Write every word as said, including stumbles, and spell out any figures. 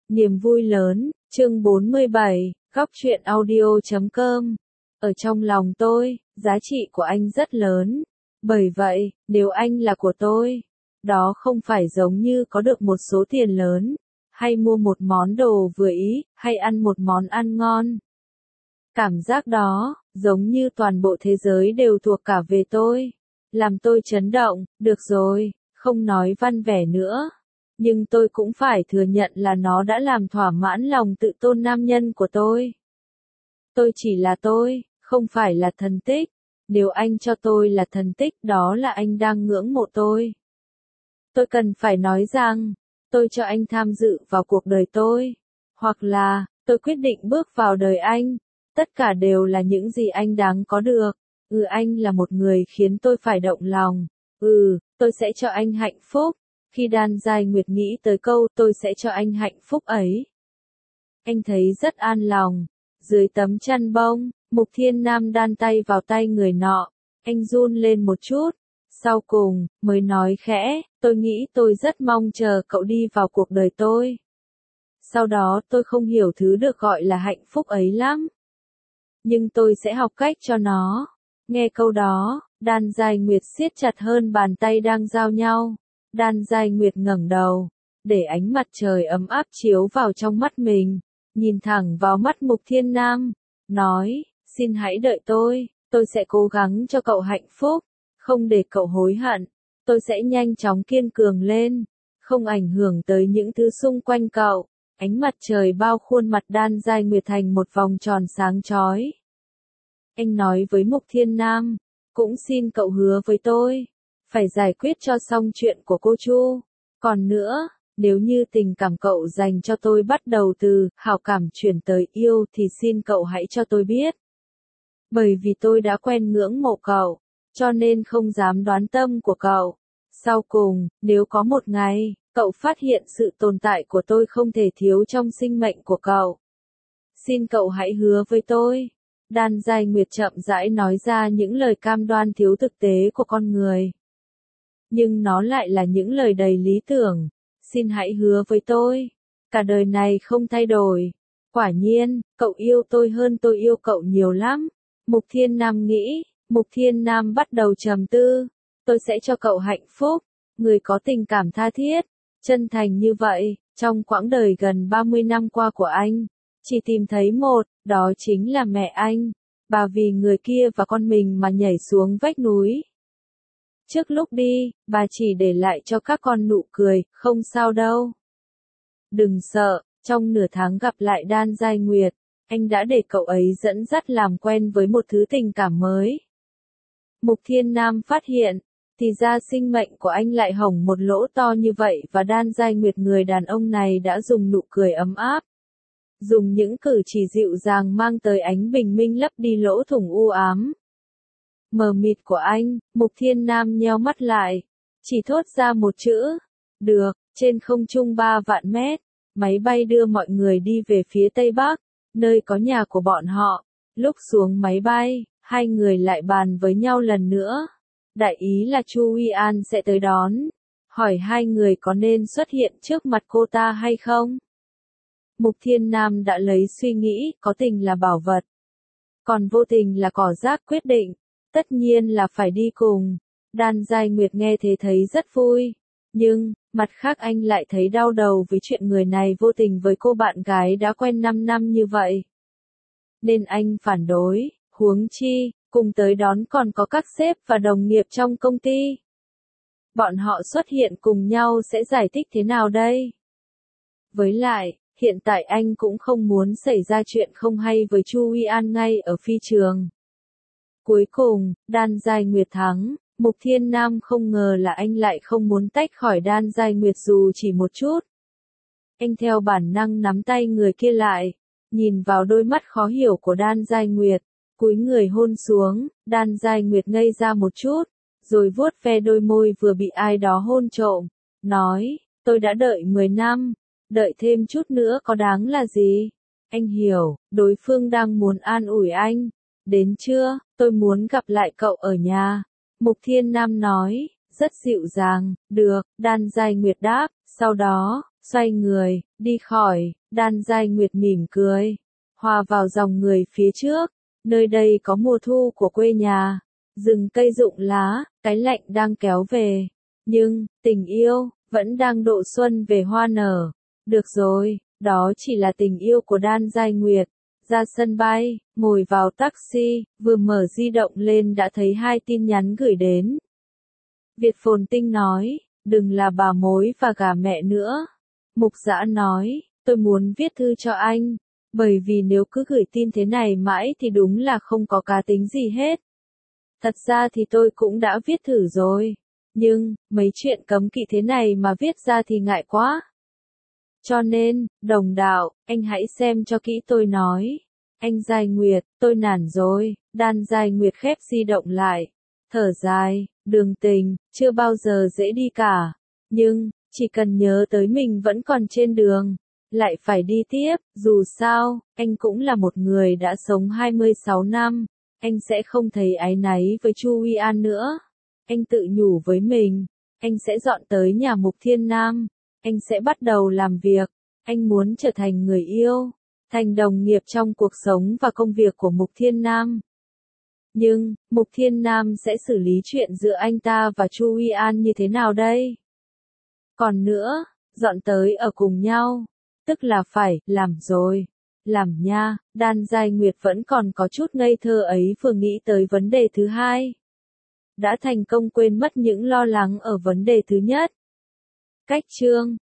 Niềm vui lớn, chương bốn mươi bảy, góc truyện audio chấm com. Ở trong lòng tôi, giá trị của anh rất lớn. Bởi vậy, nếu anh là của tôi, đó không phải giống như có được một số tiền lớn, hay mua một món đồ vừa ý, hay ăn một món ăn ngon. Cảm giác đó, giống như toàn bộ thế giới đều thuộc cả về tôi. Làm tôi chấn động, được rồi, không nói văn vẻ nữa. Nhưng tôi cũng phải thừa nhận là nó đã làm thỏa mãn lòng tự tôn nam nhân của tôi. Tôi chỉ là tôi, không phải là thần tích. Nếu anh cho tôi là thần tích, đó là anh đang ngưỡng mộ tôi. Tôi cần phải nói rằng, tôi cho anh tham dự vào cuộc đời tôi. Hoặc là, tôi quyết định bước vào đời anh. Tất cả đều là những gì anh đáng có được. Ừ, anh là một người khiến tôi phải động lòng. Ừ, tôi sẽ cho anh hạnh phúc. Khi Đan Giai Nguyệt nghĩ tới câu tôi sẽ cho anh hạnh phúc ấy, anh thấy rất an lòng. Dưới tấm chăn bông, Mục Thiên Nam đan tay vào tay người nọ, anh run lên một chút. Sau cùng, mới nói khẽ, tôi nghĩ tôi rất mong chờ cậu đi vào cuộc đời tôi. Sau đó tôi không hiểu thứ được gọi là hạnh phúc ấy lắm. Nhưng tôi sẽ học cách cho nó. Nghe câu đó, Đan Giai Nguyệt siết chặt hơn bàn tay đang giao nhau. Đan Giai Nguyệt ngẩng đầu, để ánh mặt trời ấm áp chiếu vào trong mắt mình, nhìn thẳng vào mắt Mục Thiên Nam, nói, xin hãy đợi tôi, tôi sẽ cố gắng cho cậu hạnh phúc, không để cậu hối hận, tôi sẽ nhanh chóng kiên cường lên, không ảnh hưởng tới những thứ xung quanh cậu. Ánh mặt trời bao khuôn mặt Đan Giai Nguyệt thành một vòng tròn sáng chói. Anh nói với Mục Thiên Nam, cũng xin cậu hứa với tôi, phải giải quyết cho xong chuyện của cô Chu. Còn nữa, nếu như tình cảm cậu dành cho tôi bắt đầu từ hảo cảm chuyển tới yêu thì xin cậu hãy cho tôi biết. Bởi vì tôi đã quen ngưỡng mộ cậu, cho nên không dám đoán tâm của cậu. Sau cùng, nếu có một ngày, cậu phát hiện sự tồn tại của tôi không thể thiếu trong sinh mệnh của cậu, xin cậu hãy hứa với tôi. Đan Giai Nguyệt chậm rãi nói ra những lời cam đoan thiếu thực tế của con người. Nhưng nó lại là những lời đầy lý tưởng. Xin hãy hứa với tôi, cả đời này không thay đổi. Quả nhiên, cậu yêu tôi hơn tôi yêu cậu nhiều lắm. Mục Thiên Nam nghĩ, Mục Thiên Nam bắt đầu trầm tư. Tôi sẽ cho cậu hạnh phúc, người có tình cảm tha thiết, chân thành như vậy. Trong quãng đời gần ba mươi năm qua của anh, chỉ tìm thấy một, đó chính là mẹ anh. Bà vì người kia và con mình mà nhảy xuống vách núi. Trước lúc đi, bà chỉ để lại cho các con nụ cười, không sao đâu. Đừng sợ, trong nửa tháng gặp lại Đan Giai Nguyệt, anh đã để cậu ấy dẫn dắt làm quen với một thứ tình cảm mới. Mục Thiên Nam phát hiện, thì ra sinh mệnh của anh lại hổng một lỗ to như vậy và Đan Giai Nguyệt người đàn ông này đã dùng nụ cười ấm áp. Dùng những cử chỉ dịu dàng mang tới ánh bình minh lấp đi lỗ thủng u ám. Mờ mịt của anh, Mục Thiên Nam nheo mắt lại, chỉ thốt ra một chữ, được. Trên không trung ba vạn mét, máy bay đưa mọi người đi về phía Tây Bắc, nơi có nhà của bọn họ. Lúc xuống máy bay, hai người lại bàn với nhau lần nữa. Đại ý là Chu Uy An sẽ tới đón, hỏi hai người có nên xuất hiện trước mặt cô ta hay không. Mục Thiên Nam đã lấy suy nghĩ, có tình là bảo vật, còn vô tình là cỏ rác quyết định. Tất nhiên là phải đi cùng. Đan Giai Nguyệt nghe thế thấy rất vui. Nhưng, mặt khác anh lại thấy đau đầu với chuyện người này vô tình với cô bạn gái đã quen năm năm như vậy. Nên anh phản đối, huống chi, cùng tới đón còn có các sếp và đồng nghiệp trong công ty. Bọn họ xuất hiện cùng nhau sẽ giải thích thế nào đây? Với lại, hiện tại anh cũng không muốn xảy ra chuyện không hay với Chu Uy An ngay ở phi trường. Cuối cùng, Đan Giai Nguyệt thắng. Mục Thiên Nam không ngờ là anh lại không muốn tách khỏi Đan Giai Nguyệt dù chỉ một chút. Anh theo bản năng nắm tay người kia lại, nhìn vào đôi mắt khó hiểu của Đan Giai Nguyệt, cúi người hôn xuống. Đan Giai Nguyệt ngây ra một chút, rồi vuốt ve đôi môi vừa bị ai đó hôn trộm, nói, tôi đã đợi mười năm, đợi thêm chút nữa có đáng là gì? Anh hiểu, đối phương đang muốn an ủi anh. Đến chưa, tôi muốn gặp lại cậu ở nhà. Mục Thiên Nam nói, rất dịu dàng, được. Đan Giai Nguyệt đáp, sau đó, xoay người, đi khỏi. Đan Giai Nguyệt mỉm cười, hòa vào dòng người phía trước. Nơi đây có mùa thu của quê nhà, rừng cây rụng lá, cái lạnh đang kéo về. Nhưng, tình yêu, vẫn đang độ xuân về hoa nở. Được rồi, đó chỉ là tình yêu của Đan Giai Nguyệt. Ra sân bay, ngồi vào taxi, vừa mở di động lên đã thấy hai tin nhắn gửi đến. Việt Phồn Tinh nói, đừng là bà mối và gà mẹ nữa. Mục Dã nói, tôi muốn viết thư cho anh, bởi vì nếu cứ gửi tin thế này mãi thì đúng là không có cá tính gì hết. Thật ra thì tôi cũng đã viết thử rồi, nhưng, mấy chuyện cấm kỵ thế này mà viết ra thì ngại quá. Cho nên, đồng đạo, anh hãy xem cho kỹ tôi nói. Anh Giai Nguyệt, tôi nản rồi. Đan Giai Nguyệt khép di động lại, thở dài, đường tình, chưa bao giờ dễ đi cả. Nhưng, chỉ cần nhớ tới mình vẫn còn trên đường, lại phải đi tiếp, dù sao, anh cũng là một người đã sống hai mươi sáu năm, anh sẽ không thấy áy náy với Chu Uy An nữa. Anh tự nhủ với mình, anh sẽ dọn tới nhà Mục Thiên Nam, anh sẽ bắt đầu làm việc, anh muốn trở thành người yêu, thành đồng nghiệp trong cuộc sống và công việc của Mục Thiên Nam. Nhưng, Mục Thiên Nam sẽ xử lý chuyện giữa anh ta và Chu Uy An như thế nào đây? Còn nữa, dọn tới ở cùng nhau, tức là phải, làm rồi. Làm nha, Đan Giai Nguyệt vẫn còn có chút ngây thơ ấy vừa nghĩ tới vấn đề thứ hai. Đã thành công quên mất những lo lắng ở vấn đề thứ nhất. Cách chương